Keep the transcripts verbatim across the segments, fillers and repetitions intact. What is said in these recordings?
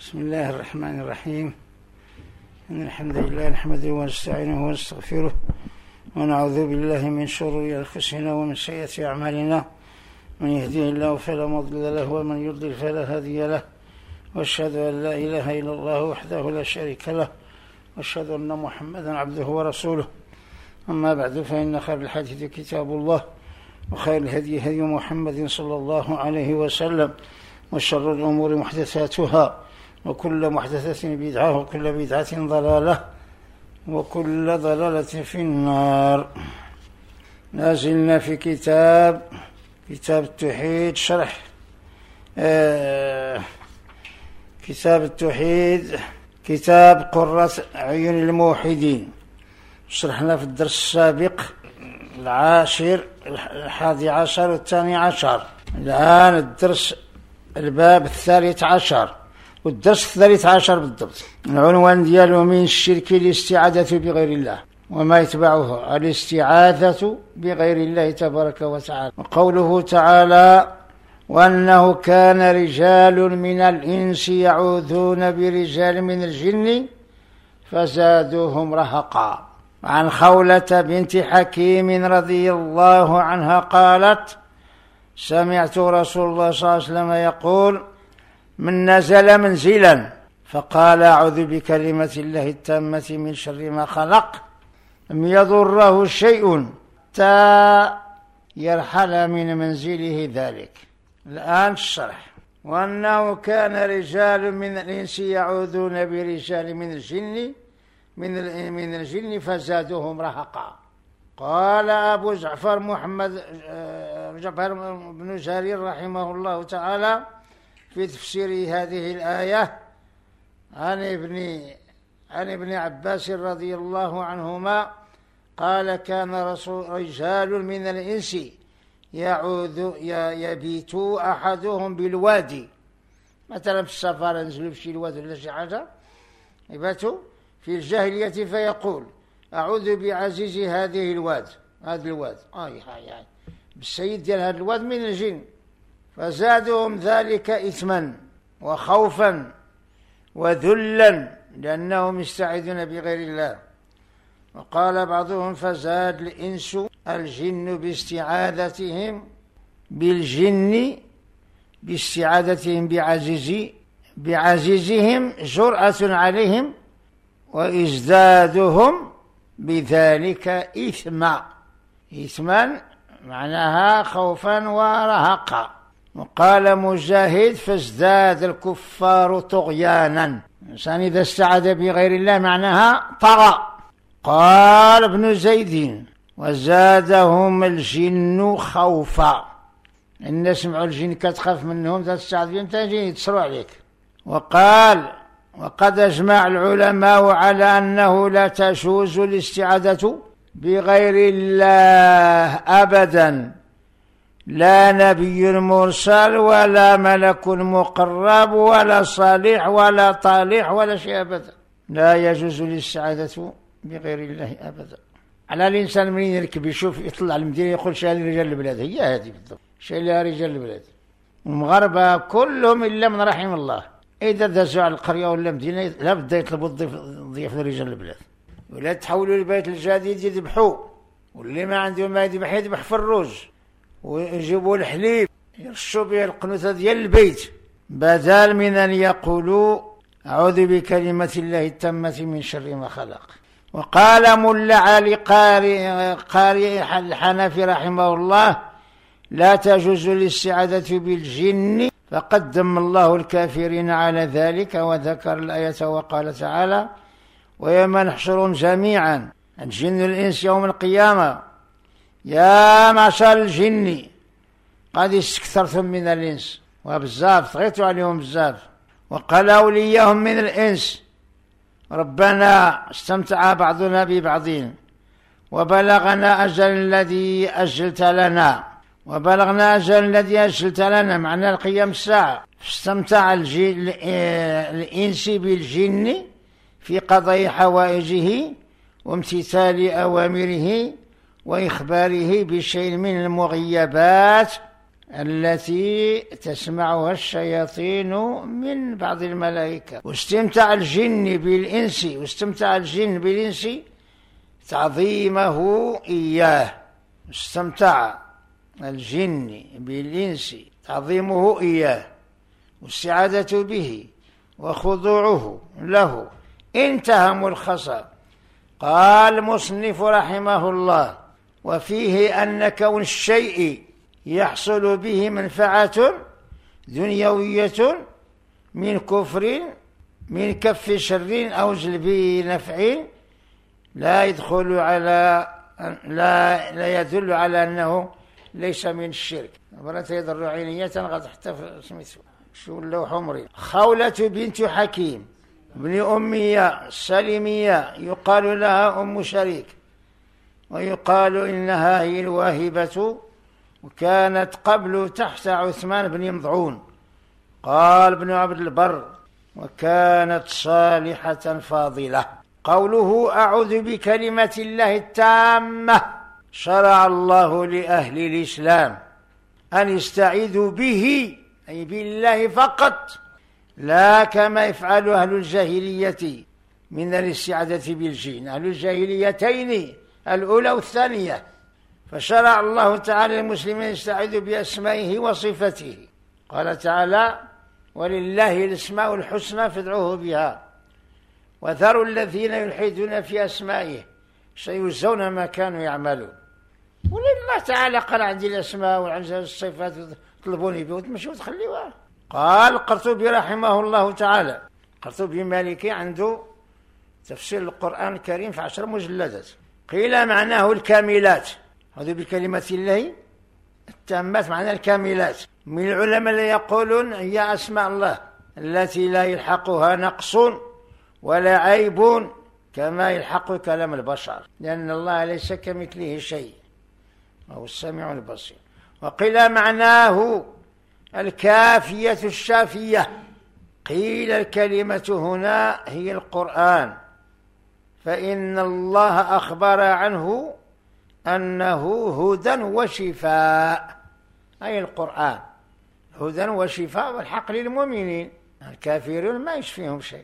بسم الله الرحمن الرحيم. إن الحمد لله نحمده ونستعينه ونستغفره ونعوذ بالله من شرور أنفسنا ومن سيئات أعمالنا، من يهديه الله فلا مضل له ومن يضلل فلا هادي له، وأشهد أن لا إله إلا الله وحده لا شريك له، وأشهد أن محمدا عبده ورسوله. أما بعد، فإن خير الحديث كتاب الله، وخير الهدي هدي محمد صلى الله عليه وسلم، وشر الأمور محدثاتها، وكل محدثة بدعة، وكل بدعة ضلالة، وكل ضلالة في النار. نازلنا في كتاب كتاب التوحيد، شرح آه كتاب التوحيد، كتاب قرة عيون الموحدين. شرحنا في الدرس السابق العاشر الحادي عشر والثاني عشر. الآن الدرس الباب الثالث عشر والدرس الثالث عشر بالضبط. العنوان دياله: من الشرك الاستعاذة بغير الله، وما يتبعه الاستعاذة بغير الله تبارك وتعالى. وقوله تعالى: وأنه كان رجال من الإنس يعوذون برجال من الجن فزادوهم رهقا. عن خولة بنت حكيم رضي الله عنها قالت: سمعت رسول الله صلى الله عليه وسلم يقول: من نزل منزلا فقال أعوذ بكلمة الله التامة من شر ما خلق لم يضره شيء حتى يرحل من منزله ذلك. الآن الشرح: وأنه كان رجال من الإنس يعوذون برجال من الجن من من الجن فزادوهم رهقا. قال أبو جعفر محمد جعفر بن جرير رحمه الله تعالى في تفسير هذه الآية عن ابن عن ابن عباس رضي الله عنهما قال: كان رسول رجال من الإنس يعوذ يبيت أحدهم بالوادي، مثلا في السفر ينزلوا في شي الواد ولا شي حاجة، يباتوا في الجاهلية فيقول: أعوذ بعزيز هذه الواد هذا الواد آي هاي هاي بالسيد ديال هذا الواد من الجن، فزادهم ذلك إثما وخوفا وذلا لأنهم يستعيذون بغير الله. وقال بعضهم: فزاد الإنس الجن باستعاذتهم بالجن باستعاذتهم بعزيز بعزيزهم جرأة عليهم، وازدادهم بذلك إثما إثما معناها خوفا ورهقا. وقال مجاهد: فازداد الكفار طغيانا. الإنسان إذا استعاذ بغير الله معناها طغى. قال ابن زيد: وزادهم الجن خوفا، إن سمعوا الجن كتخاف منهم تستعاذ بهم تجي يتصروا عليك. وقال: وقد أجمع العلماء على أنه لا تجوز الاستعاذة بغير الله أبدا، لا نبي مرسل ولا ملك مقرب ولا صالح ولا طالح ولا شيء أبدا، لا يجوز الاستعاذة بغير الله أبدا. على الإنسان من يركب يشوف يطلع المدينة يقول: شايل رجال البلاد، هي هذه بالضبط، شايل رجال البلاد. المغاربة كلهم إلا من رحم الله، إذا دازوا على القرية ولا مدينة لا بد يطلبوا الضيف ضيف لرجال البلاد، ولا تحولوا البيت الجديد يذبحوا، واللي ما عنده ما يذبح يذبح في الروج، ويجيبوا الحليب يرشوا به القنوثة ديال البيت، بدل من أن يقولوا أعوذ بكلمة الله التامة من شر ما خلق. وقال ملا علي قارئ قارئ الحنفي رحمه الله: لا تجوز الاستعاذة بالجن، فقدم الله الكافرين على ذلك، وذكر الآية وقال تعالى: ويوم نحشرهم جميعا الجن والإنس يوم القيامة يا معشر الجن قد استكثرتم من الإنس، وبزاف طغيتوا عليهم بزاف. وقال أولياهم من الإنس: ربنا استمتع بعضنا ببعضين وبلغنا أجل الذي أجلت لنا وبلغنا أجل الذي أجلت لنا، معنى القيام الساعة. فاستمتع الإنس بالجن في قضاء حوائجه وامتثال أوامره وإخباره بشيء من المغيبات التي تسمعها الشياطين من بعض الملائكة. واستمتع الجن بالإنس واستمتع الجن بالإنس تعظيمه إياه. استمتع الجن بالإنس تعظيمه إياه والاستعاذة به وخضوعه له انتهى ملخصا. قال المصنف رحمه الله: وفيه أن كون الشيء يحصل به منفعة دنيوية من كفر من كف شر أو جلب نفع لا يدخل على لا, لا يدل على أنه ليس من الشرك. مرات يضر عينية غد حتى سميتو شو اللوح عمري. خولة بنت حكيم ابن أمية السلمية يقال لها أم شريك، ويقال إنها هي الواهبة، وكانت قبل تحت عثمان بن مضعون. قال ابن عبد البر: وكانت صالحة فاضلة. قوله: أعوذ بكلمة الله التامة. شرع الله لأهل الإسلام أن يستعيذوا به، أي بالله فقط، لا كما يفعل أهل الجاهلية من الاستعاذة بالجن، أهل الجاهليتين الأولى والثانية. فشرع الله تعالى للمسلمين يستعيذوا بأسمائه وصفته. قال تعالى: ولله الأسماء الحسنى فادعوه بها وذروا الذين يلحدون في أسمائه سيجزون ما كانوا يعملون. ولله تعالى قال: عندي الأسماء وعندي الصفات طلبوني به وتمشوا وتخليوها. قال القرطبي رحمه الله تعالى، القرطبي مالكي عنده تفسير القرآن الكريم في عشر مجلدات. قيل معناه الكاملات، هذا بكلمة الله التامات معناه الكاملات. من العلماء اللي يقولون هي أسماء الله التي لا يلحقها نقص ولا عيب كما يلحق كلام البشر، لأن الله ليس كمثله شيء وهو السميع البصير. وقيل معناه الكافية الشافية. قيل الكلمة هنا هي القرآن، فإن الله أخبر عنه أنه هدى وشفاء، أي القرآن هدى وشفاء والحق للمؤمنين، الكافرون ما يشفيهم شيء.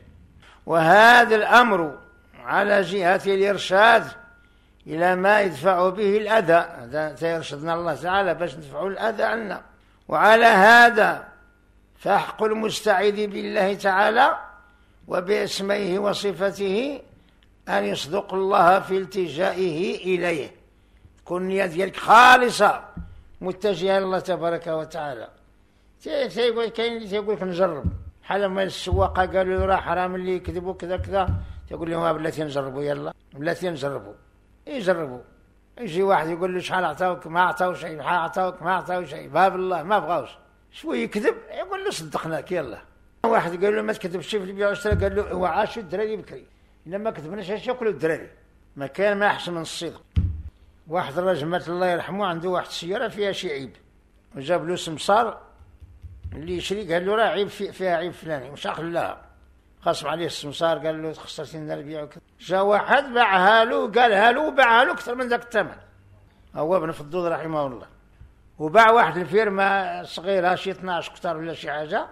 وهذا الأمر على جهة الإرشاد إلى ما يدفع به الأذى، هذا سيرشدنا الله تعالى باش ندفعوا الأذى عنا. وعلى هذا فحق المستعيذ بالله تعالى وباسمائه وصفته أن يصدق الله في التجائه إليه، تكون النية ديالك خالصة متجهة لله تبارك وتعالى. تيقول كاين اللي تيقول لك نجرب، حال ما السواقة قالوا له راه حرام اللي يكذبوا كذا كذا، تقول لهم بلاتي نجربوا، يلا بلاتي نجربوا. يجربوا، يجي واحد يقول له شحال عطاوك؟ ما عطاو شيء. شحال عطاوك؟ ما عطاو شيء. باب الله ما بغاوش. شوي يكذب يقول له صدقناك يلا. واحد قال له ما تكذبش في البيع والشراء، قال له هو عاشوا الدراري بكري، الا ما كذبناش اش ياكلوا الدراري، ما كان ما احسن من الصدق. واحد الراجل مات الله يرحمه عنده واحد السياره فيها شي عيب، وجاب له سمسار اللي يشري قال له راه عيب في فيها عيب فلاني، مش خلاها، خاصم عليه السمسار قال له خسرتي لنا البيع وكذا. جا واحد باعها له قالها له وباعها له اكثر من ذاك الثمن، هو ابن فضول رحمه الله. وباع واحد الفيرما صغيره شي اثناش قطار ولا شي حاجه،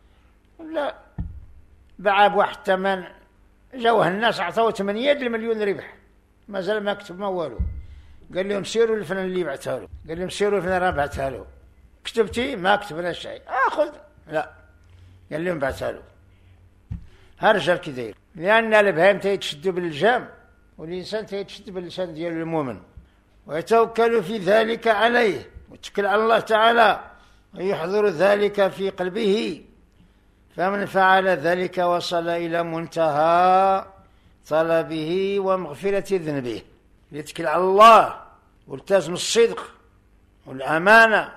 ولا باع بواحد الثمن، جاوه الناس عطاوه ثمانية المليون ربح، مازال ما كتب ما والو. قال لهم سيروا للفلان اللي بعتها له، قال لهم سيروا للفلان راه بعتها له، كتبتي؟ ما كتبنا شيء. اخذ، لا، قال لهم بعتها له. ها رجال كي داير، لان البهائم تيتشدوا باللجام والانسان تيتشد باللسان ديال المؤمن، ويتوكل في ذلك عليه ويتكل على الله تعالى ويحضر ذلك في قلبه. فمن فعل ذلك وصل إلى منتهى طلبه ومغفرة ذنبه. يتكل على الله والتزم الصدق والأمانة.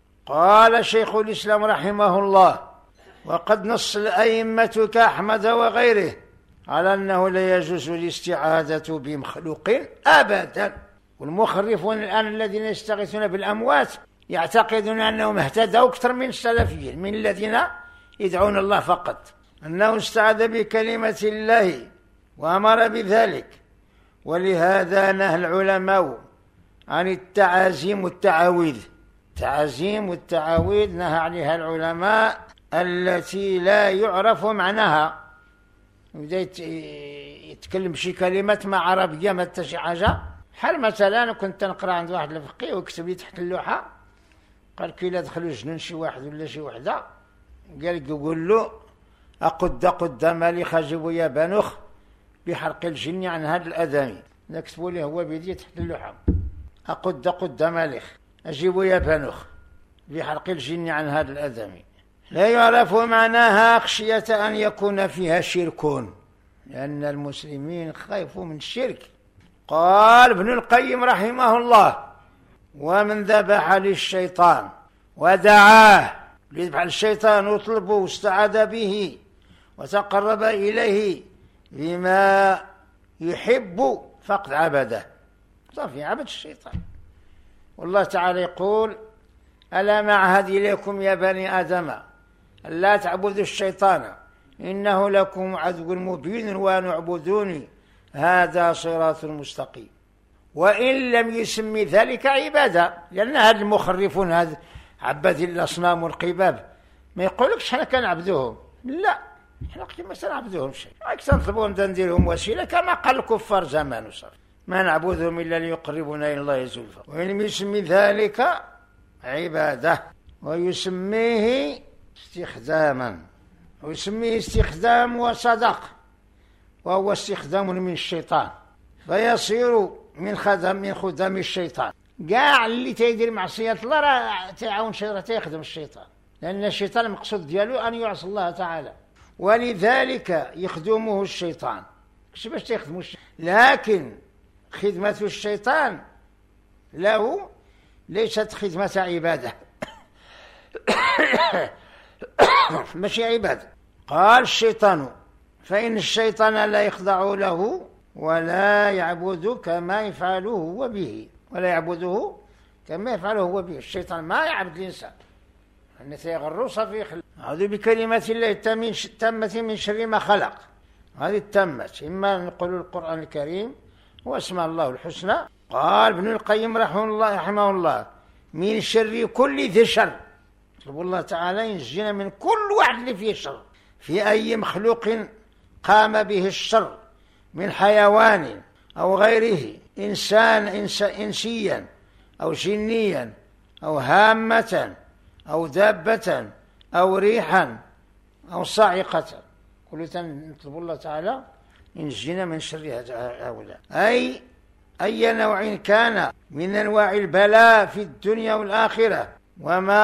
قال شيخ الإسلام رحمه الله: وقد نص الأئمة كأحمد وغيره على أنه لا يجوز الاستعاذة بمخلوق أبدا. والمخرفون الآن الذين يستغيثون بالأموات يعتقدون أنهم اهتدوا أكثر من السلفيين، من الذين يدعون الله فقط، أنه استعاذ بكلمة الله وأمر بذلك. ولهذا نهى العلماء عن التعازيم والتعاويذ، التعازيم والتعاويذ نهى عليها العلماء التي لا يعرف معناها. يبدا يتكلم شي كلمات ما عربية ما حتى شي حاجة، بحال مثلا كنت نقرا عند واحد الفقيه وكتب لي تحت اللوحة قال كي لا دخلوا الجنون شي واحد ولا شي وحدة قال لك يقول له أقد قدام لي خجبوا يا بنوخ بحرق الجن عن هذا الأذاني. نكتبوا لي هو بيدي تحت اللوحة أقد قدام لي أجيبوا يا بنوخ بحرق الجن عن هذا الأذاني. لا يعرف معناها خشية أن يكون فيها شرك، لأن المسلمين خايفوا من الشرك. قال ابن القيم رحمه الله: ومن ذبح للشيطان ودعاه ليذبح الشيطان وطلبه واستعاذ به وتقرب إليه بما يحب فقد عبده، صافي عبد الشيطان. والله تعالى يقول: ألا معهد إليكم يا بني آدم ألا تعبدوا الشيطان إنه لكم عدو مبين وأن اعبدوني هذا صراط مستقيم. وإن لم يسمي ذلك عبادة، لأن هذا المخرفون هذا عباد الأصنام والقباب ما يقولكش حنا كنعبدوهم، لا حنا ما سنعبدوهم شيء، أكثر نطلبوهم نديرهم وسيلة كما قال الكفار زمان وصار ما نعبدهم إلا ليقربونا إلى الله زلفى. وإن لم يسمي ذلك عبادة ويسميه استخداما، ويسميه استخدام وصدق، وهو استخدام من الشيطان، فيصير من خدم من خدام الشيطان. كاع اللي تيدير معصية الله راه تعاون شيطان تيخدم الشيطان، لأن الشيطان المقصود ديالو أن يعصي الله تعالى، ولذلك يخدمه الشيطان. كيفاش باش تيخدمو الشيطان؟ لكن خدمة الشيطان له ليست خدمة عبادة ماشي عبادة. قال الشيطان: فإن الشيطان لا يخضع له ولا يعبد كما يفعله هو به، ولا يعبده كما يفعله هو به. الشيطان ما يعبد الإنسان، أن سيغرو صافي يخلق. أعوذ بكلمات الله التامة من شر ما خلق. هذه التامة إما نقول القرآن الكريم واسمع الله الحسنى. قال ابن القيم رحمه الله رحمه الله: من شر كل ذي شر. طلب الله تعالى ينجينا من كل واحد اللي فيه شر، في أي مخلوق قام به الشر من حيوان أو غيره، إنسان إنس إنسيا أو جنيا أو هامة أو دابة أو ريحا أو صاعقة. كل نطلب الله تعالى ينجينا من شر هؤلاء، أي أي نوع كان من أنواع البلاء في الدنيا والآخرة. وما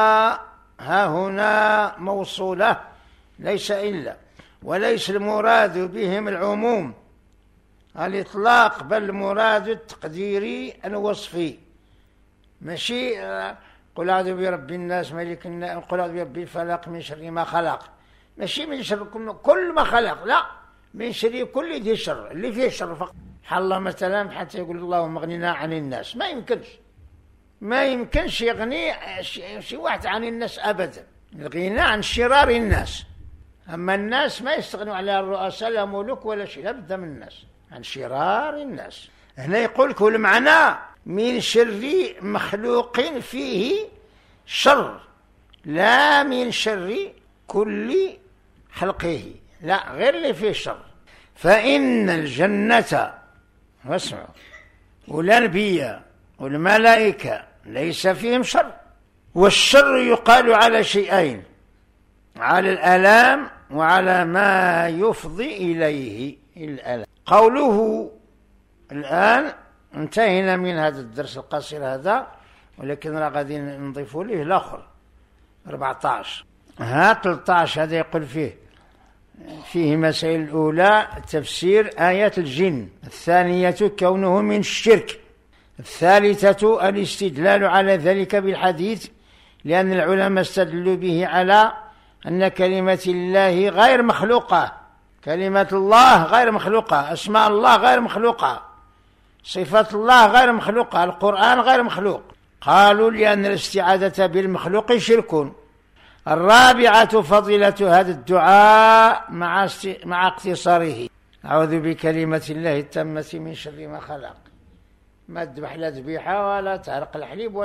ها هنا موصولة ليس إلا، وليس المراد بهم العموم الإطلاق، بل المراد التقديري الوصفي. ماشي قل أعوذ برب الناس ملك الناس، قل أعوذ برب الفلق من شر ما خلق، ماشي من شر كل ما خلق، لا، من شر كل ذي شر اللي فيه شر فقط. الله مثلا حتى يقول اللهم اغننا عن الناس، ما يمكنش ما يمكنش يغني شي واحد عن الناس أبدا. الغنى عن شرار الناس، أما الناس ما يستغنوا على الرؤساء لا ملوك ولا شيء، لا بد من الناس، عن شرار الناس. هنا يقول كل معنى من شر مخلوق فيه شر، لا من شر كل خلقه، لا غير اللي فيه شر. فإن الجنة واسمعوا والأنبياء والملائكة ليس فيهم شر، والشر يقال على شيئين: على الألام وعلى ما يفضي إليه الألام. قوله الآن انتهينا من هذا الدرس القصير هذا، ولكن راه غادي نضيف له الآخر أربعة عشر. ها ثلاثة عشر هذا يقول فيه فيه مسائل. الأولى تفسير آيات الجن، الثانية كونه من الشرك، الثالثة الاستدلال على ذلك بالحديث، لأن العلماء استدلوا به على أن كلمة الله غير مخلوقة، كلمة الله غير مخلوقة، أسماء الله غير مخلوقة، صفات الله غير مخلوقة، القرآن غير مخلوق. قالوا لأن الاستعاذة بالمخلوق شرك. الرابعة فضيلة هذا الدعاء مع مع اقتصاره: أعوذ بكلمة الله التامة من شر ما خلق. ما تذبح لا ذبيحة ولا تعرق الحليب ولا شيء.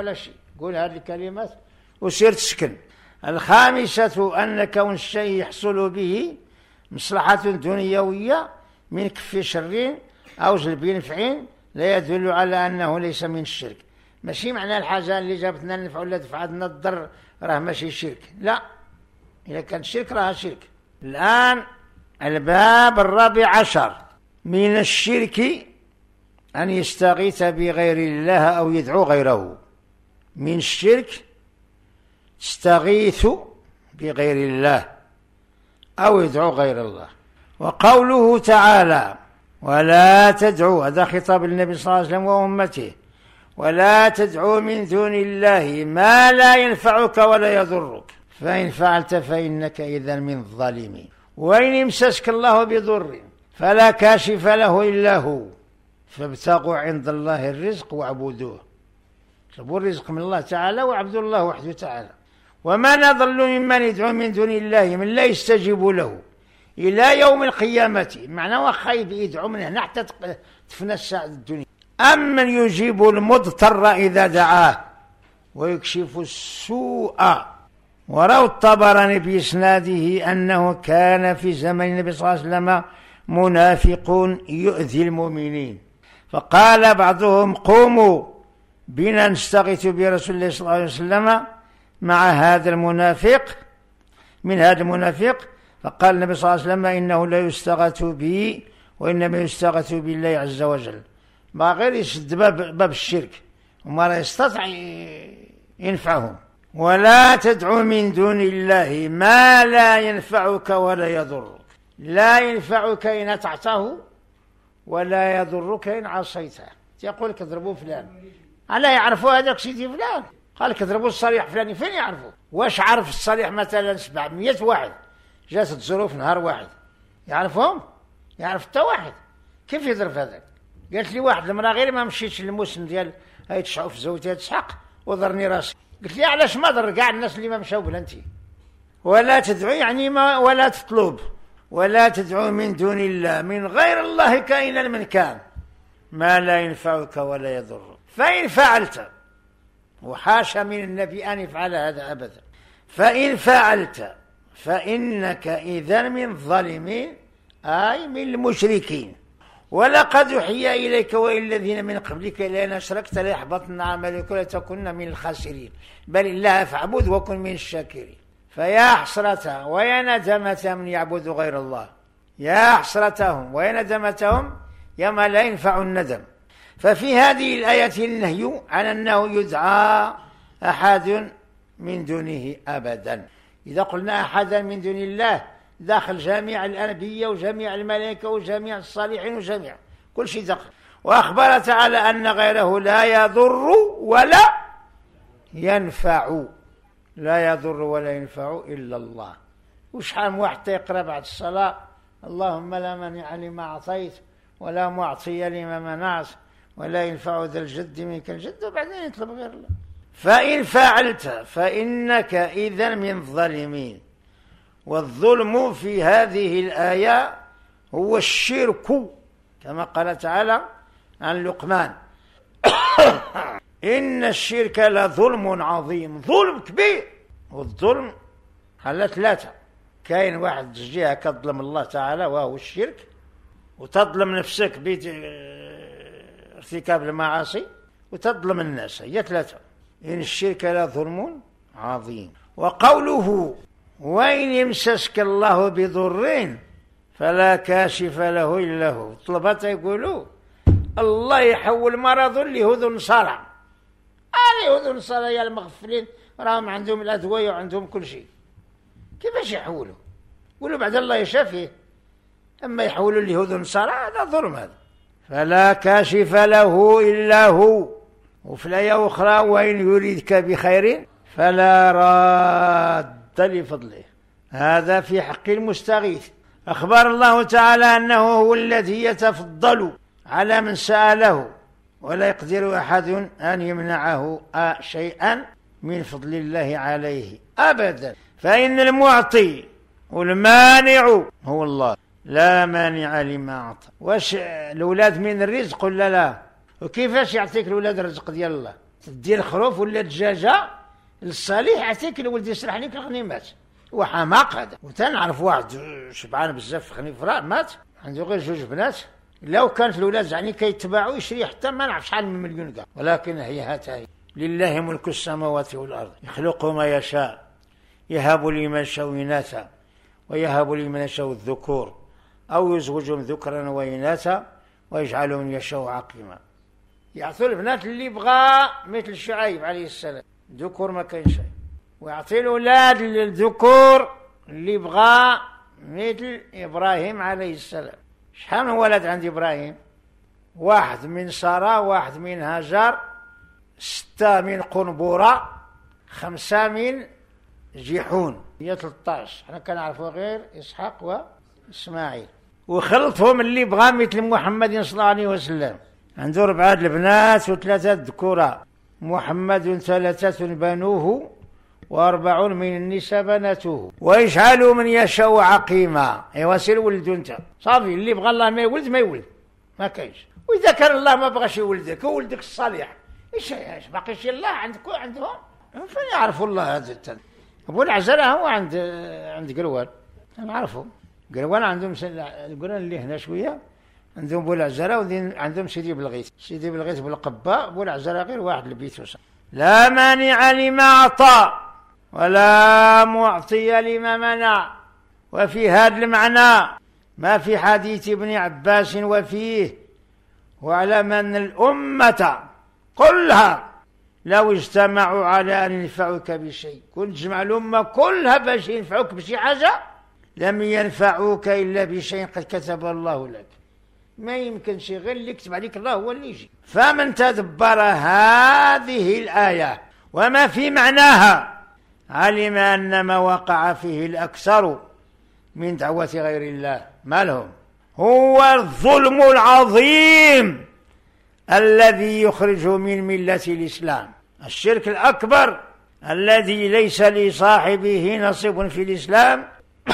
قول هذه الكلمات وسير تسكن. الخامسة أن كون الشيء يحصل به مصلحة دنيوية من كف شر أو جلب نفع لا يدل على أنه ليس من الشرك. ماشي معنى الحاجة اللي جابتنا النفع ولا دفعت لنا الضر راه ماشي شرك، لا، إذا كان شرك راه شرك. الآن الباب الرابع عشر من الشرك أن يستغيث بغير الله أو يدعو غيره. من الشرك تستغيث بغير الله أو يدعو غير الله. وقوله تعالى ولا تدعوا، هذا خطاب النبي صلى الله عليه وسلم وأمته، ولا تدعوا من دون الله ما لا ينفعك ولا يضرك فإن فعلت فإنك إذا من الظالمين. وإن يمسسك الله بضر فلا كاشف له إلا هو فابتغوا عند الله الرزق واعبدوه. طلبوا الرزق من الله تعالى واعبدوا الله وحده تعالى. وما نضل ممن يدعو من دون الله من لا يستجيب له إلى يوم القيامة. معنى وخايب يدعو من هنا حتى تفنى الساعة الدنيا. أمن يجيب المضطر إذا دعاه ويكشف السوء. وروى الطبراني بإسناده أنه كان في زمن النبي صلى الله عليه وسلم منافق يؤذي المؤمنين، فقال بعضهم قوموا بنا نستغيث برسول الله صلى الله عليه وسلم مع هذا المنافق من هذا المنافق. فقال النبي صلى الله عليه وسلم إنه لا يستغاث بي وإنما يستغاث بالله عز وجل. ما غير يسد باب, باب الشرك وما لا يستطيع ينفعهم. ولا تدعو من دون الله ما لا ينفعك ولا يضرك. لا ينفعك إن أطعته ولا يضرك إن عصيته. يقول لك اضربوا فلان، ألا يعرفوا هذاك سيدي فلان؟ قال لك اضربوا الصريح فلاني، فين يعرفوا؟ واش عرف الصريح مثلا سبعمية واحد جات تزوروا في نهار واحد يعرفهم؟ يعرف حتى واحد. كيف يضرب هذاك؟ قالت لي واحد المرأة غير ما مشيتش للموسم ديال هاي تشعو في زوجتها تسحق وضرني راسي. قلت لي علاش ما ضر كاع الناس اللي ما مشاو بلانتي؟ ولا تدعو يعني ما ولا تطلب. ولا تدعو من دون الله من غير الله كائنا من كان ما لا ينفعك ولا يضرك فإن فعلت، وحاشا من النبي أن يفعل هذا أبدا، فإن فعلت فإنك إذا من الظالمين أي من المشركين. ولقد أوحي إليك وإلى الذين من قبلك لئن أشركت ليحبطن عملك ولتكن من الخاسرين بل الله فاعبد وكن من الشاكرين. فيا حسرة ويا ندمة من يعبد غير الله، يا حسرتهم ويا ندمتهم يوم لا ينفع الندم. ففي هذه الآية النهي عن أنه يدعى أحد من دونه أبدا. إذا قلنا أحدا من دون الله داخل جميع الأنبياء وجميع الملائكة وجميع الصالحين وجميع كل شيء داخل. وأخبر تعالى أن غيره لا يضر ولا ينفع، لا يضر ولا ينفع إلا الله. وشحال من واحد يقرأ بعد الصلاة اللهم لا مانع لما أعطيت ولا معطي لما منعت ولا ينفع ذا الجد منك الجد، وبعدين يطلب غير الله. فإن فعلت فإنك إذا من الظالمين. والظلم في هذه الآية هو الشرك كما قال تعالى عن لقمان إن الشرك لظلم عظيم. ظلم كبير. والظلم على ثلاثة. كاين واحد جهة كظلم الله تعالى وهو الشرك، وتظلم نفسك بارتكاب المعاصي، وتظلم الناس. هي ثلاثة. إن الشرك لظلم عظيم. وقوله وإن يمسسك الله بضر فلا كاشف له إلا هو. طلبات يقولوا الله يحول مرض لهذو النصارى. اليهود والنصارى يا المغفلين راهم عندهم الأدوية وعندهم كل شيء، كيفاش يحولوا؟ يقولوا بعد الله يشافيه، أما يحولوا اليهود والنصارى هذا ظلم هذا. فلا كاشف له إلا هو. وفي الآية أخرى وإن يريدك بخير فلا راد لفضله. هذا في حق المستغيث. أخبر الله تعالى أنه هو الذي يتفضل على من سأله ولا يقدر أحد أن يمنعه شيئا من فضل الله عليه أبدا. فإن المعطي والمانع هو الله، لا مانع لما أعطى. واش الأولاد من الرزق ولا لا؟ وكيفاش يعطيك الأولاد الرزق ديال الله؟ تدي الخروف ولا الدجاجة للصالح عطيك الولد يسرح لك الغنيمات. وحماق هذا. وتنعرف واحد شبعان بزاف خنيفرة مات عنده غير جوج بنات، لو كانت الولاد يعني كيتباعوا يشري حتى ما نعرف شحال من مليون كاع. ولكن هي هاتها هي. لله ملك السماوات والأرض يخلق ما يشاء يهب لمن يشاء إناثا ويهب لمن يشاء الذكور أو يزوجهم ذكرا وإناثا ويجعل من يشاء عقيما. يعطي البنات اللي بغى مثل شعيب عليه السلام، ذكور ما كاين شيء، ويعطي الأولاد للذكور اللي بغى مثل إبراهيم عليه السلام. شحال من ولد عند إبراهيم؟ واحد من سارة، واحد من هاجر، ستة من قنبورة، خمسة من جيحون، هي ثلاثة عشر. حنا كنعرفوا غير إسحاق وإسماعيل. وخلطهم اللي بغى مثل محمد صلى الله عليه وسلم، عنده أربعة البنات وثلاثة الذكورة. محمد ثلاثة بنوه وأربع من النساء بناته ويجعل من يشاء عقيما. ايوا سير ولد انت صافي، اللي بغى الله ما يولد ما يولد، ما كاينش. واذا كان الله ما بغاش يولدك وولدك الصالح، ايش ايش باقي شي الله عندك عندهم؟ فين يعرفوا الله هذا التن؟ ابو العزرة هو عند عند قروان، نعرفوا قروان عندهم القران اللي هنا شويه، عندهم ابو العزرة وعندهم سيدي بلغيث، سيدي بلغيث بالقباء، ابو العزرة غير واحد البيت وصل. لا مانع لما اعطى ولا معطي لما منع. وفي هذا المعنى ما في حديث ابن عباس وفيه واعلم أن الأمة كلها لو اجتمعوا على أن ينفعوك بشيء، كنت تجمع الأمة كلها باش ينفعوك بشي حاجة لم ينفعوك إلا بشيء قد كتب الله لك. ما يمكنش غير اللي يكتب عليك الله هو اللي يجي. فمن تدبر هذه الآية وما في معناها علم أن ما وقع فيه الأكثر من دعوة غير الله ما لهم هو الظلم العظيم الذي يخرج من ملة الإسلام، الشرك الأكبر الذي ليس لصاحبه نصيب في الإسلام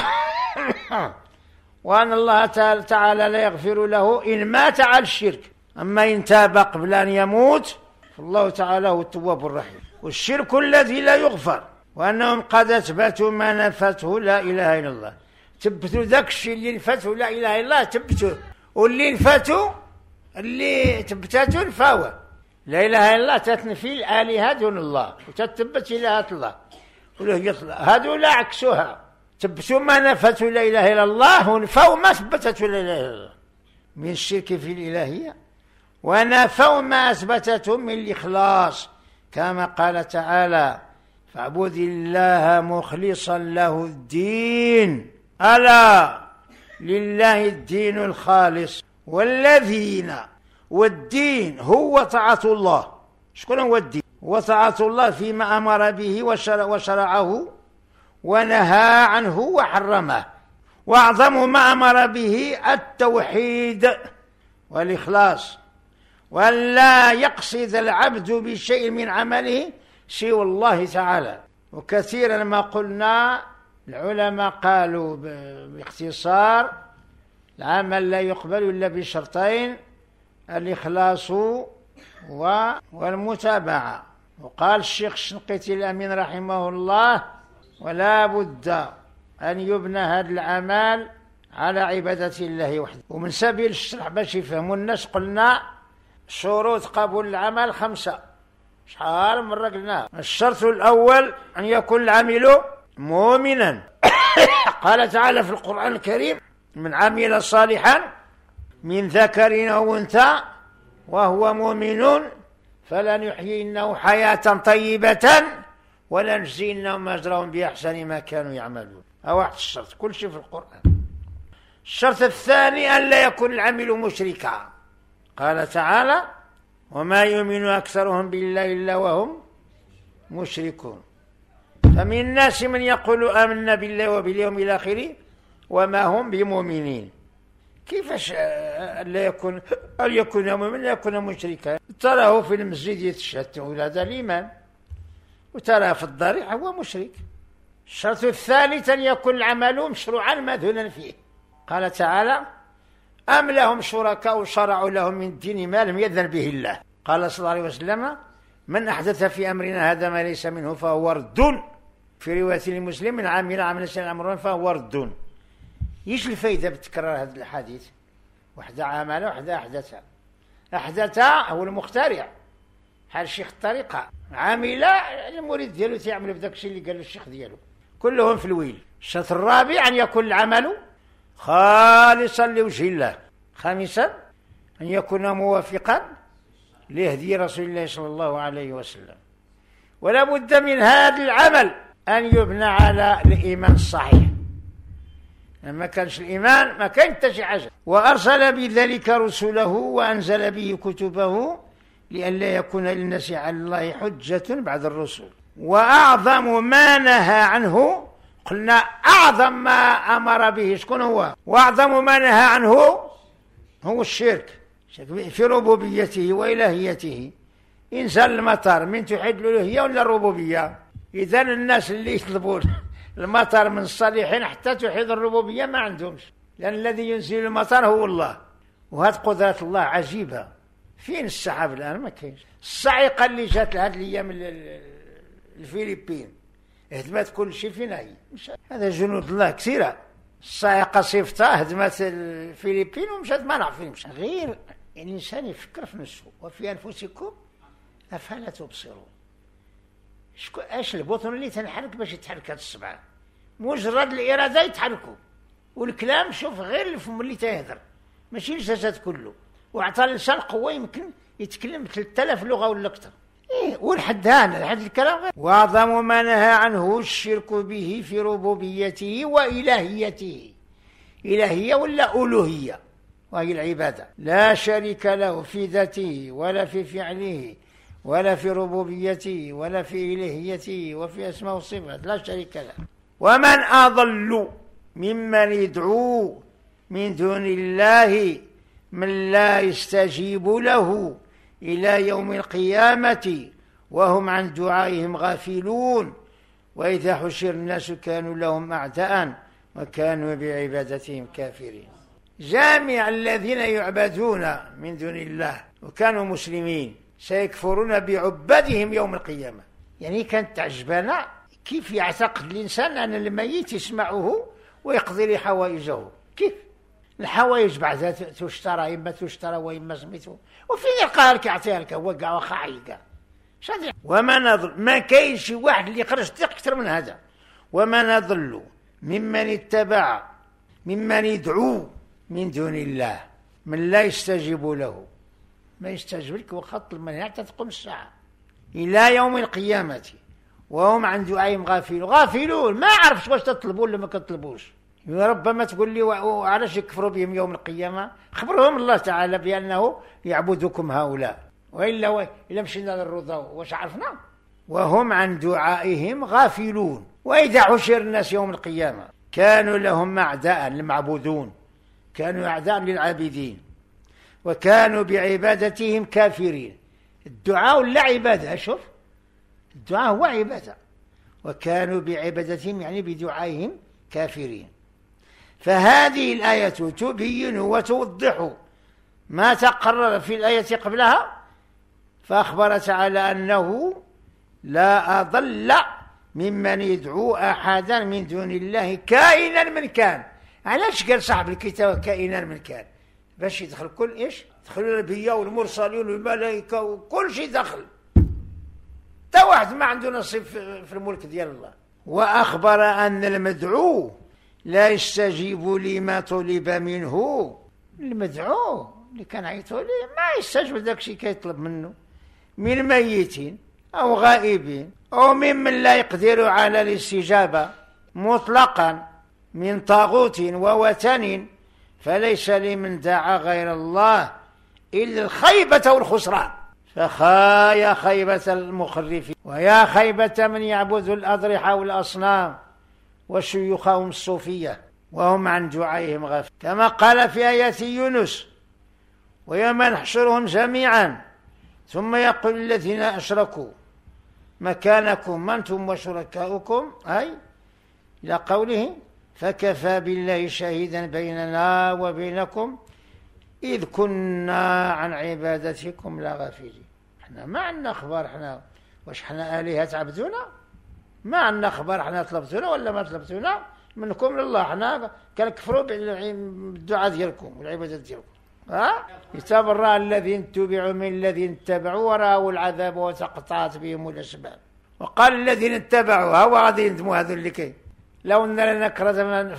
وأن الله تعالى لا يغفر له إن مات على الشرك، أما إن تاب قبل أن يموت فالله تعالى هو التواب الرحيم. والشرك الذي لا يغفر وأنهم قد أثبتوا ما نفته لا إله إلا الله، تبتوا ذاك الشيء اللي نفته لا إله إلا الله تبتوا، واللي نفته اللي تبتته الفاوة. لا إله إلا الله تتنفي الآلهة دون الله وتتبت إلهات الله، هذو لا عكسوها، تبتوا ما نفته لا إله إلا الله ونفوا ما ثبتته لا إله إلا الله من الشرك في الإلهية، ونفوا ما أثبتته من الإخلاص كما قال تعالى فاعبد الله مخلصا له الدين ألا لله الدين الخالص. والذين والدين هو طاعة الله. شكون هو الدين؟ هو طاعة الله فيما أمر به وشرع وشرعه ونهى عنه وحرمه، وأعظم ما أمر به التوحيد والإخلاص، ولا يقصد العبد بشيء من عمله سوى الله تعالى. وكثيرا ما قلنا العلماء قالوا باختصار العمل لا يقبل إلا بشرطين، الإخلاص والمتابعة. وقال الشيخ الشنقيطي الأمين رحمه الله ولا بد أن يبنى هذا العمل على عبادة الله وحده. ومن سبيل الشرح باش يفهموا الناس قلنا شروط قبول العمل خمسة، شحال مرة قلنا. الشرط الأول أن يكون العامل مؤمنا قال تعالى في القرآن الكريم من عمل صالحا من ذكر أو أنثى وهو مؤمن فلنحيينه حياة طيبة ولنجزينهم أجرهم بأحسن ما كانوا يعملون. واحد الشرط كل شيء في القرآن. الشرط الثاني أن لا يكون العامل مشركا، قال تعالى وما يؤمن أكثرهم بالله إلا وهم مشركون. فمن الناس من يقول آمنا بالله وباليوم الآخر وما هم بمؤمنين. كيفاش لا يكون أن يكون مؤمنا يكون مشركا؟ تراه في المسجد يتشهد هذا الإيمان، وتراه في الضريح هو مشرك. الشرط الثالث أن يكون العمل مشروعا ماذونا فيه، قال تعالى أم لهم شركاء شرعوا لهم من الدين ما لم يأذن به الله. قال صلى الله عليه وسلم من أحدث في أمرنا هذا ما ليس منه فهو رد. في رواية لمسلم من عمل عملا ليس عمرا فهو رد. ايش الفايدة بتكرر هذا الحديث؟ وحدة عمل وحدة أحدث. أحدث هو المخترع بحال شيخ الطريقة، عامل المريد ديالو تيعمل بداك الشيء اللي قال الشيخ ديالو، كلهم في الويل. الشرط الرابع أن يكون العمل خالصا لوجه الله. خامسا أن يكون موافقا لهدي رسول الله صلى الله عليه وسلم. ولا بد من هذا العمل أن يبنى على الإيمان الصحيح. ما كانش الإيمان ما كان شي حاجة. وأرسل بذلك رسله وأنزل به كتبه لئلا يكون للناس على الله حجة بعد الرسل. وأعظم ما نهى عنه، قلنا أعظم ما أمر به شكون هو؟ وأعظم ما نهى عنه هو الشرك في ربوبيته وإلهيته. إنزال المطر من توحيد الألوهية ولا الربوبية؟ إذن الناس اللي يطلبون المطر من الصالحين حتى توحيد الربوبية ما عندهمش، لأن الذي ينزل المطر هو الله. وهذه قدرة الله عجيبة. فين السحاب الآن؟ ما كاينش. الصاعقة اللي جات لهذه الأيام الفلبين هدمت كل شيء. فين هي؟ هذا جنود الله كثيرة. الصاعقة صفتها هدمت الفلبين ومشات ما نعرفين مشات. غير الإنسان يفكر في نفسه. وفي أنفسكم أفلا تبصرون. ايش البطن اللي تنحرك باش يتحرك هاد السبعة؟ مجرد الإرادة يتحركوا. والكلام شوف غير الفم اللي تيهدر ماشي الجسد كله. وعطى الإنسان قوة يمكن يتكلم ثلاثة آلاف لغة ولا أكثر. إيه والحد هذا الحد الكلام غير. وأعظم ما نهى عنه الشرك به في ربوبيته وإلهيته. إلهية ولا ألوهية، وهي العبادة. لا شريك له في ذاته ولا في فعله ولا في ربوبيته ولا في إلهيته وفي أسماء وصفات، لا شريك له. ومن أضل ممن يدعو من دون الله من لا يستجيب له إلى يوم القيامة وهم عن دعائهم غافلون. وإذا حشر الناس كانوا لهم أعداء وكانوا بعبادتهم كافرين. جميع الذين يعبدون من دون الله وكانوا مسلمين سيكفرون بعبادهم يوم القيامة. يعني كانت تعجبنا كيف يعتقد الإنسان أن الميت يسمعه ويقضي لحوائجه. كيف الحوائج بعدها تشترى، إما تشترى وإما سميته، وفين يلقاها لك يعطيها لك هو كاع واخا حي كاع. وما نضل ما كاين شي واحد اللي يخرج دقيق أكثر من هذا. وما نضل ممن اتبع ممن يدعو من دون الله من لا يستجيب له. ما يستجيب لك وخط المنهج حتى تقوم الساعة إلى يوم القيامة وهم عن دعائهم غافلون. غافلون ما عرفش واش تطلبوا ولا ما كتطلبوش. ربما تقول لي وعلاش يكفروا بهم يوم القيامة؟ خبرهم الله تعالى بأنه يعبدكم هؤلاء، وإلا إلا مشينا للرضا واش عرفنا؟ وهم عن دعائهم غافلون. وإذا حشر الناس يوم القيامة كانوا لهم أعداء المعبودون، كانوا أعداء للعابدين وكانوا بعبادتهم كافرين. الدعاء لا عبادة. شوف الدعاء هو عبادة. وكانوا بعبادتهم يعني بدعائهم كافرين. فهذه الآية تبين وتوضح ما تقرر في الآية قبلها. فأخبر تعالى أنه لا أضل ممن يدعو أحدا من دون الله كائنا من كان. علاش قال صاحب الكتاب كائنا من كان؟ باش يدخل كل إيش؟ يدخل الأنبياء والمرسلين والملائكة وكل شيء دخل. تا واحد ما عنده نصيب في الملك ديال الله. وأخبر أن المدعو لا يستجيب لما طلب منه. المدعو اللي كان عيطوا ليه ما يستجيب لذاك الشيء كيطلب منه من ميتين أو غائبين أو ممن لا يقدر على الاستجابة مطلقا من طاغوت ووثن. فليس لمن دعا غير الله إلا الخيبة والخسران. فخايا خيبة المخرفين ويا خيبة من يعبد الأضرحة والأصنام وشيوخهم الصوفية وهم عن دعائهم غافلون. كما قال في آيات يونس ويوم نحشرهم جميعا ثم يقول الذين أشركوا مكانكم أنتم وشركاؤكم أي إلى قوله فكفى بالله شهيدا بيننا وبينكم إذ كنا عن عبادتكم لغافلين. احنا ما عندنا خبر، احنا واش احنا آلهة تعبدونا؟ ما عندنا خبر احنا طلبتونا ولا ما طلبتونا منكم لله. احنا كنكفروا بالدعاء ديالكم والعبادات ديالكم. ها يتبرأ الذين اتبعوا من الذين اتبعوا ورأوا العذاب وتقطعت بهم الأسباب. وقال الذين اتبعوا هو غادي يندموا هذو اللي كاين لو أن لنا كرة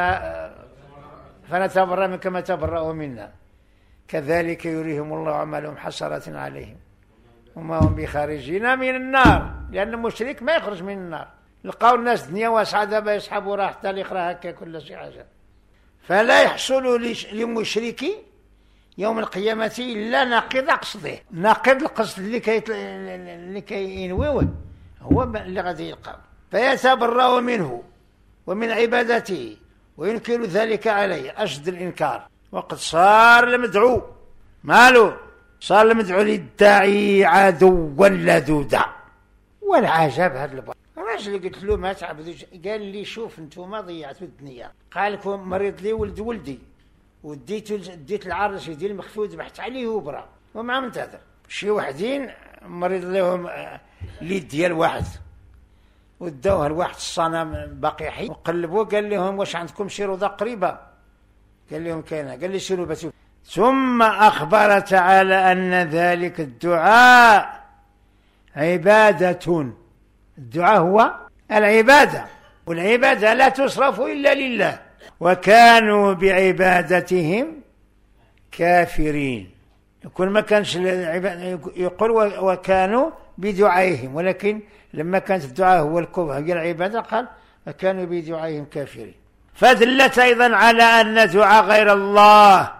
فنتبرأ من كما تبرأوا منا كذلك يريهم الله أعمالهم حسرات عليهم وما هم بخارجين من النار، لأن المشرك ما يخرج من النار. لقاو الناس دنيا واسعة دابا يسحبوا راه حتى يقرا هكا كل شي حاجة. فلا يحصل لمشركي يوم القيامة إلا ناقض قصده، ناقض القصد اللي كي اللي كينويه هو اللي غادي يلقاو. فيتبرأ منه ومن عبادته وينكر ذلك عليه أشد الإنكار. وقد صار المدعو ماله صار المدعو للداعي عدوا لدودا. والعجب هذا البعض الراجل اللي قلت له ما تعبدوش قال لي شوف انتم ضيعتوا الدنيا، قال لكم مريض لي ولد ولدي وديت ديت العرش ديال المخفي وذبحت عليه وبرا ومع منتظر شي وحدين مريض لهم ليد ديال واحد وداوها لواحد الصنم باقي حي وقلبوه قال لهم واش عندكم شي روضه قريبه؟ قال لهم كاينه. قال لي شنو باتوا؟ ثم أخبر تعالى أن ذلك الدعاء عبادة. الدعاء هو العبادة، والعبادة لا تصرف إلا لله، وكانوا بعبادتهم كافرين. يكون ما كانش يقول وكانوا بدعائهم، ولكن لما كانت الدعاء هو الكفر هي العبادة قال وكانوا بدعائهم كافرين. فدلت أيضا على أن دعاء غير الله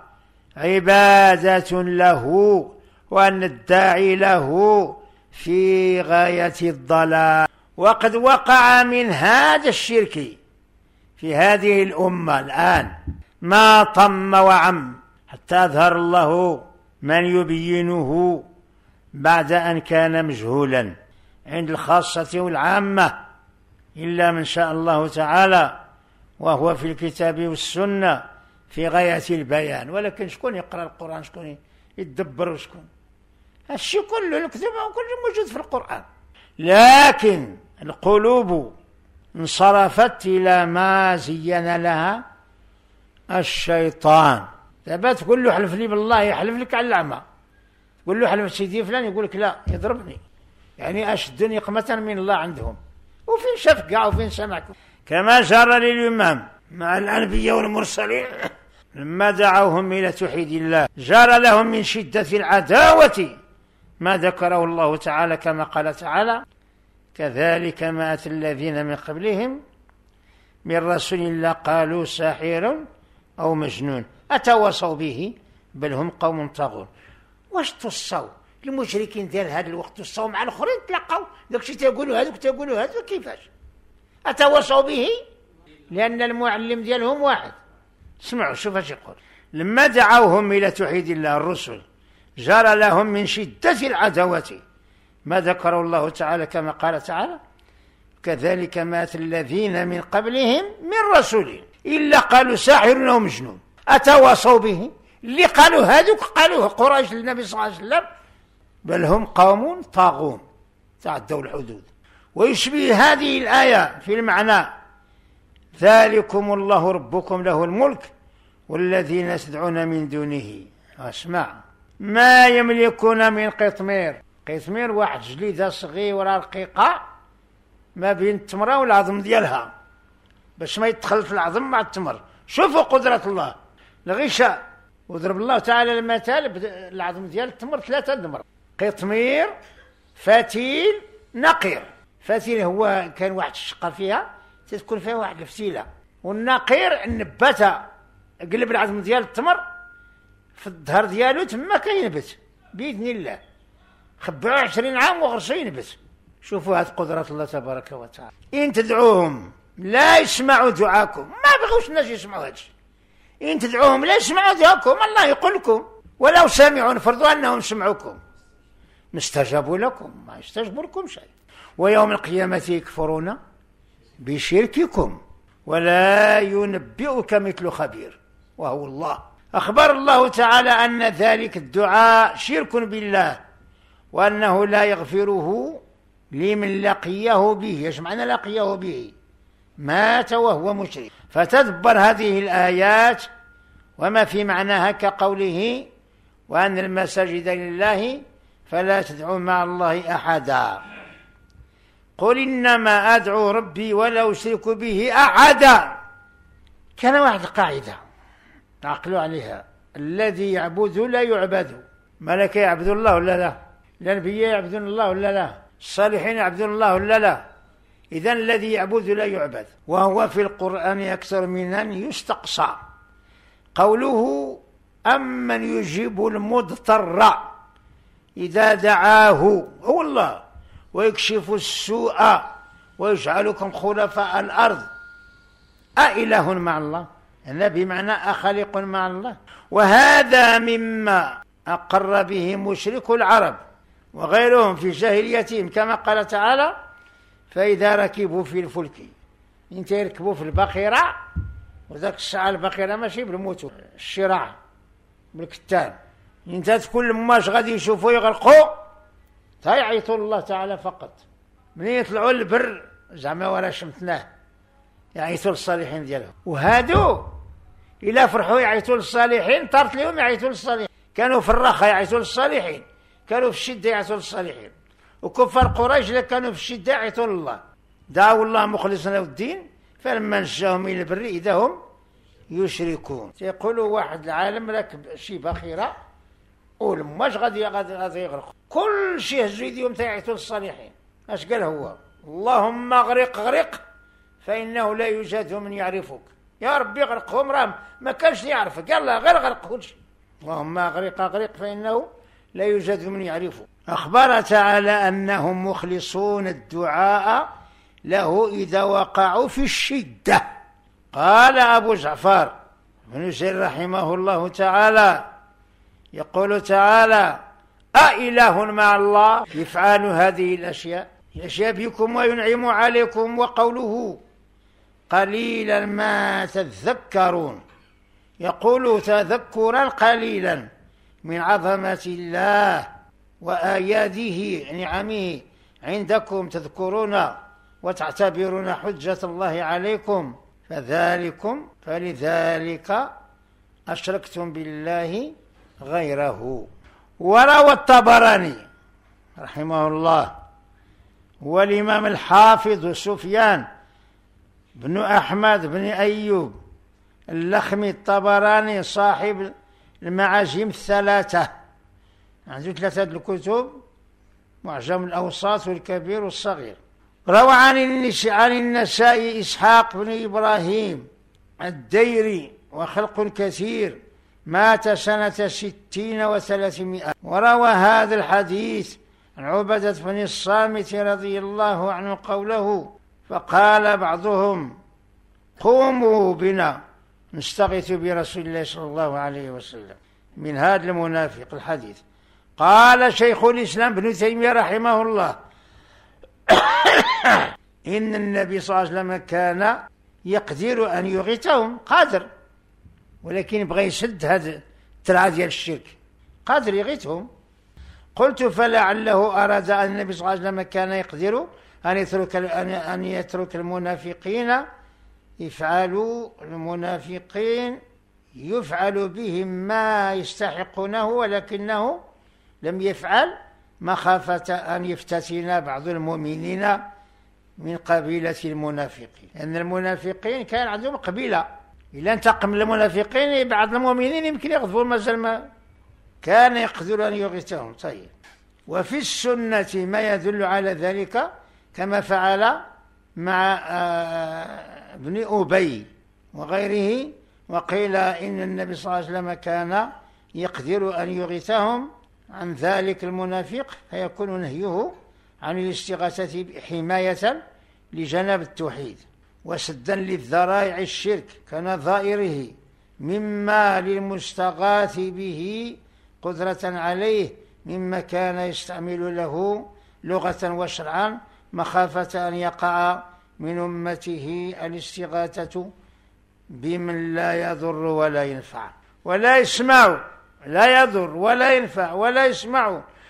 عبادة له، وأن الداعي له في غاية الضلال. وقد وقع من هذا الشرك في هذه الأمة الآن ما طم وعم، حتى أظهر الله من يبينه بعد أن كان مجهولا عند الخاصة والعامة، إلا من شاء الله تعالى، وهو في الكتاب والسنة في غاية البيان. ولكن شكون يقرأ القرآن؟ شكون يتدبر؟ شكون؟ الشيء كله الكتب كله موجود في القرآن، لكن القلوب انصرفت إلى ما زين لها الشيطان. دابا تقول له حلف لي بالله يحلف لك على الأعمى، تقول له حلف سيدي فلان يقول لك لا يضربني، يعني أشد نقمة من الله عندهم. وفين شاف كاع وفين سمع، كما جرى للإمام مع الأنبياء والمرسلين لما دعوهم إلى توحيد الله جرى لهم من شدة العداوة ما ذكره الله تعالى كما قال تعالى كذلك ما أتى الذين من قبلهم من رسول الله قالوا ساحر أو مجنون أتواصوا به بل هم قوم طاغون. واش توصوا المشركين ديال هذا الوقت توصوا مع الآخرين تلقوا داكشي تيقولوا هذوك تيقولوا هذوك كيفاش أتواصوا به؟ لأن المعلم ديالهم واحد. اسمعوا شوف اش يقول: لما دعوهم إلى توحيد الله الرسل جرى لهم من شدة العداوة ما ذكره الله تعالى كما قال تعالى كذلك مات الذين من قبلهم من رسول إلا قالوا ساحر أو مجنون أتواصوا به. اللي قالوا هذوك قالوه قريش للنبي صلى الله عليه وسلم بل هم قوم طاغون تعدوا الحدود. ويشبه هذه الآية في المعنى ذلكم الله ربكم له الملك والذين تدعون من دونه اسمع ما يملكون من قطمير. قطمير واحد جليدة صغيرة رقيقة ما بين التمرة والعظم ديالها باش ما يتخلط العظم مع التمر. شوفوا قدرة الله الغشاء. وضرب الله تعالى المثال العظم ديال التمر ثلاثة دمر: قطمير، فتيل، نقير. فتيل هو كان واحد الشقة فيها تكون فيها واحد الفتيلة، والنقير النباتة قلب العظم ديال التمر في الظهر ديالو تما كينبت بإذن الله. خبعوا عشرين عام وغرسوا ينبت. شوفوا هذه قدرة الله تبارك وتعالى. إن تدعوهم لا يسمعوا دعاكم. ما بغوش الناس يسمعوا هذا الشيء. إن تدعوهم لا يسمعوا دعاكم الله يقول لكم ولو سمعوا نفرضوا أنهم سمعوكم ما استجابوا لكم ما يستجبوا لكم شيء. ويوم القيامة يكفرون بشرككم ولا ينبئك مثل خبير وهو الله. أخبر الله تعالى أن ذلك الدعاء شرك بالله وأنه لا يغفره لمن لقيه به. ايش معنى لقيه به؟ مات وهو مشرك. فتدبر هذه الآيات وما في معناها كقوله وأن المساجد لله فلا تدعوا مع الله أحدا. قل إنما أدعو ربي ولا أشرك به أحدا. كان واحد القاعدة عقلوا عليها: الذي يعبد لا يعبد. ملكة يعبدون الله ولا لا؟ الأنبياء يعبدون الله ولا لا؟ الصالحين يعبدون الله ولا لا؟ إذن الذي يعبد لا يعبد، وهو في القرآن أكثر من أن يستقصى. قوله أمن يجيب المضطر إذا دعاه هو الله ويكشف السوء ويجعلكم خلفاء الأرض أإله مع الله؟ هذا بمعنى أخلق مع الله. وهذا مما أقر به مشرك العرب وغيرهم في جاهليتهم، كما قال تعالى: فإذا ركبوا في الفلك. انت يركبوا في البقرة، وذاك الساعة البقرة ماشي بالموتور، الشراع بالكتان. انت كل ماش غادي يشوفوا يغرقوا تيعيطوا الله تعالى فقط. منين يطلعوا البر زعما ورا شمتناه يعيطوا للصالحين ديالهم. وهادو إلا فرحوا يعيطوا للصالحين، طارت لهم يعيطوا للصالحين. كانوا في الرخاء يعيطوا للصالحين، كانوا في الشدة يعيطوا للصالحين. وكفار قريش اللي كانوا في الشدة يعيطوا لله، دعوا الله مخلصا له الدين، فلما نجاهم إلى البر إذا هم يشركون. يقولوا واحد العالم راكب شي بخيرة ولماش غادي غادي يغرق، كل شيء هزوا يديهم تيعيطوا للصالحين. اش قال هو؟ اللهم اغرق اغرق فإنه لا يوجد من يعرفك. يا ربي اغرقهم، راه ما كانش يعرفك، قال لا غير غرق كل شيء. اللهم اغرق اغرق فإنه لا يوجد من يعرفه. أخبر تعالى أنهم مخلصون الدعاء له إذا وقعوا في الشدة. قال أبو جعفر بن زيد رحمه الله تعالى، يقول تعالى: أإله مع الله يفعل هذه الأشياء الأشياء بكم وينعم عليكم. وقوله قليلا ما تذكرون، يقول تذكرا قليلا من عظمة الله وآياته نعمه عندكم، تذكرون وتعتبرون حجة الله عليكم، فذلكم فلذلك أشركتم بالله غيره. وروى الطبراني رحمه الله والإمام الحافظ سفيان بن أحمد بن أيوب اللخمي الطبراني صاحب المعاجم الثلاثة، عنده ثلاثة الكتب: معجم الأوساط والكبير والصغير. روى عن النسائي إسحاق بن إبراهيم الديري وخلق كثير، مات سنة ستين وثلاثمائة. وروى هذا الحديث عن عبادة بن الصامت رضي الله عنه قوله: فقال بعضهم قوموا بنا نستغيث برسول الله صلى الله عليه وسلم من هذا المنافق. الحديث. قال شيخ الإسلام ابن تيمية رحمه الله: إن النبي صلى الله عليه وسلم كان يقدر أن يغيثهم، قادر، ولكن بغى يسد هذا الترعة ديال الشرك، قادر يغيثهم. قلت: فلعله أراد أن النبي صلى الله عليه وسلم كان يقدر أن يترك أن يترك المنافقين يفعلوا المنافقين يفعل بهم ما يستحقونه، ولكنه لم يفعل مخافة أن يفتتن بعض المؤمنين من قبيلة المنافقين. لأن المنافقين كان عندهم قبيلة، إلا انتقم المنافقين بعض المؤمنين يمكن يغضبون، مازال ما كان يقدر أن يغيثهم. طيب. وفي السنة ما يدل على ذلك كما فعل مع ابن أبي وغيره. وقيل إن النبي صلى الله عليه وسلم كان يقدر أن يغيثهم عن ذلك المنافق، فيكون نهيه عن الاستغاثة حماية لجناب التوحيد وسدا للذرائع الشرك كنظائره، مما للمستغاث به قدرة عليه، مما كان يستعمل له لغة وشرعا، مخافة أن يقع من أمته الاستغاثة بمن لا يضر ولا ينفع ولا يسمع، لا يضر ولا ينفع ولا يسمع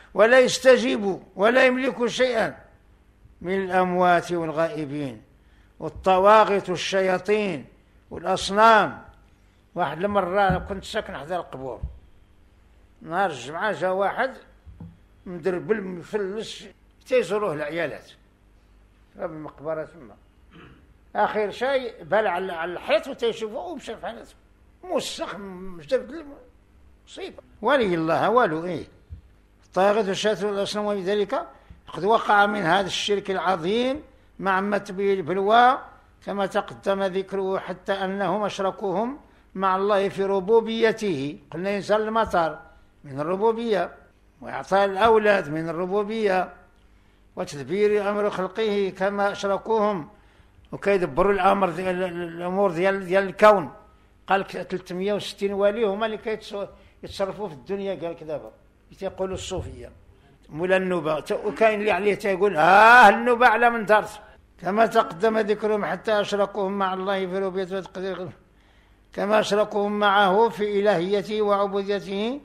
ولا يستجيبوا ولا يملكوا شيئا من الأموات والغائبين والطواغيت والشياطين والأصنام. واحد المرة كنت ساكن حدا القبور، نهار الجمعة جا واحد مدربل مفلس تيزوروه العيالات رب المقبرة ثم آخر شيء بلع على الحيط وتيشوفوه ومشى في حالته موسخ مجدد مصيبة. ولي الله والو إيه الطاغيت والشياطين والأصنام ولذلك قد وقع من هذا الشرك العظيم مع متبي البلوى كما تقدم ذكره، حتى أنهم أشركوهم مع الله في ربوبيته. قلنا ينزل المطر من الربوبية، وإعطاء الأولاد من الربوبية، وتدبير أمر خلقه كما أشركوهم وكيدبروا الأمر ديال الأمور ديال ديال الكون. قال ثلاثمائة وستين والي هما اللي كيتصرفوا في الدنيا. قال كذا يقولوا الصوفية مولا النوبة، وكاين اللي عليه تيقول آه النوبة على من دارت كما تقدم ذكرهم، حتى أشركوهم مع الله في ربوبيته وتقديره كما أشركوهم معه في إلهيته وعبوديته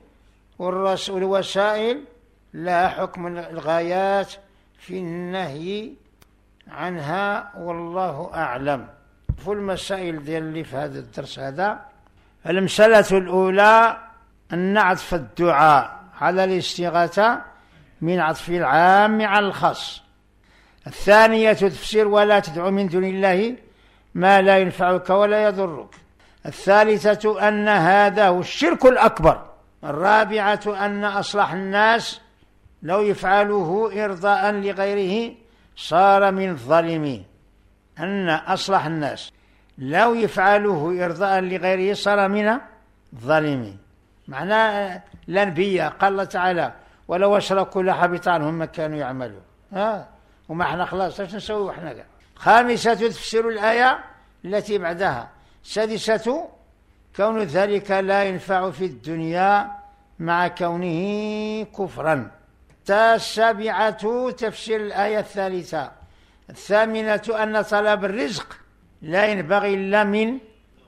والوسائل لها حكم الغايات في النهي عنها والله أعلم. في المسائل ديال اللي في هذا الدرس هذا، المسألة الأولى أن عطف الدعاء على الاستغاثة من عطف العام على الخاص. الثانية تفسير ولا تدعو من دون الله ما لا ينفعك ولا يضرك. الثالثة أن هذا هو الشرك الأكبر. الرابعة أن أصلح الناس لو يفعله إرضاء لغيره صار من الظالمين. أن أصلح الناس لو يفعله إرضاء لغيره صار من الظالمين. معناه الأنبياء قال الله تعالى ولو أشركوا لحبط عنهم ما كانوا يعملون. ها وما احنا خلاص ايش نسوي احنا قاعد. خامسة تفسير الآية التي بعدها. سادسة كون ذلك لا ينفع في الدنيا مع كونه كفرا. السابعة تفسير الآية الثالثة. الثامنة أن طلب الرزق لا ينبغي إلا من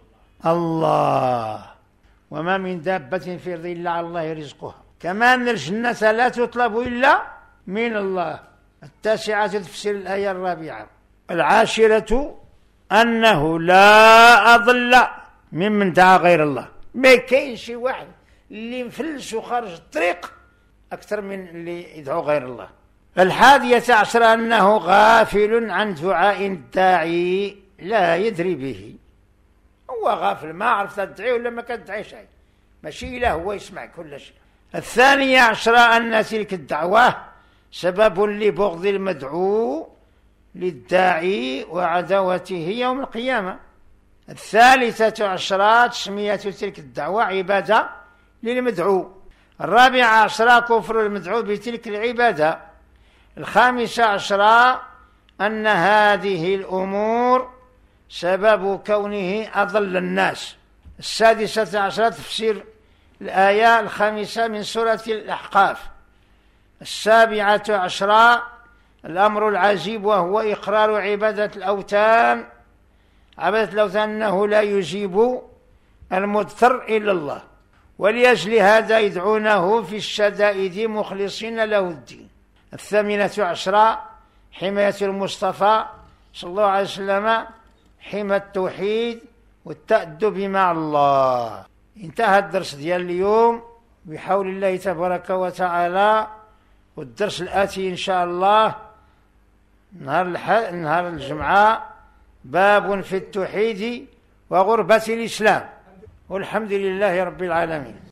الله وما من دابة في الأرض إلا على الله رزقها، كما أن الجنة لا تطلب إلا من الله. التاسعة تفسير الآية الرابعة. العاشرة أنه لا أضل ممن دعا غير الله. ما كاين شي واحد اللي مفلس وخارج الطريق أكثر من اللي يدعو غير الله. الحادية عشر أنه غافل عن دعاء الداعي لا يدري به. هو غافل ما عرفت تدعي ولا ما كتدعي شيء، ماشي إله هو يسمع كل شيء. الثانية عشر أن تلك الدعوة سبب لبغض المدعو للداعي وعداوته يوم القيامة. الثالثة عشرة تسمية تلك الدعوة عبادة للمدعو. الرابعة عشرة كفر المدعو بتلك العبادة. الخامسة عشرة أن هذه الأمور سبب كونه أضل الناس. السادسة عشرة تفسير الآية الخامسة من سورة الأحقاف. السابعة عشرة الأمر العجيب وهو إقرار عبادة الأوثان عبادة الأوثان أنه لا يجيب المضطر إلا الله، ولأجل هذا يدعونه في الشدائد مخلصين له الدين. الثامنة عشرة حماية المصطفى صلى الله عليه وسلم، حمى التوحيد والتأدب مع الله. انتهى الدرس ديال اليوم بحول الله تبارك وتعالى، والدرس الآتي إن شاء الله نهار الحد نهار الجمعة باب في التوحيد وغربة الإسلام، والحمد لله رب العالمين.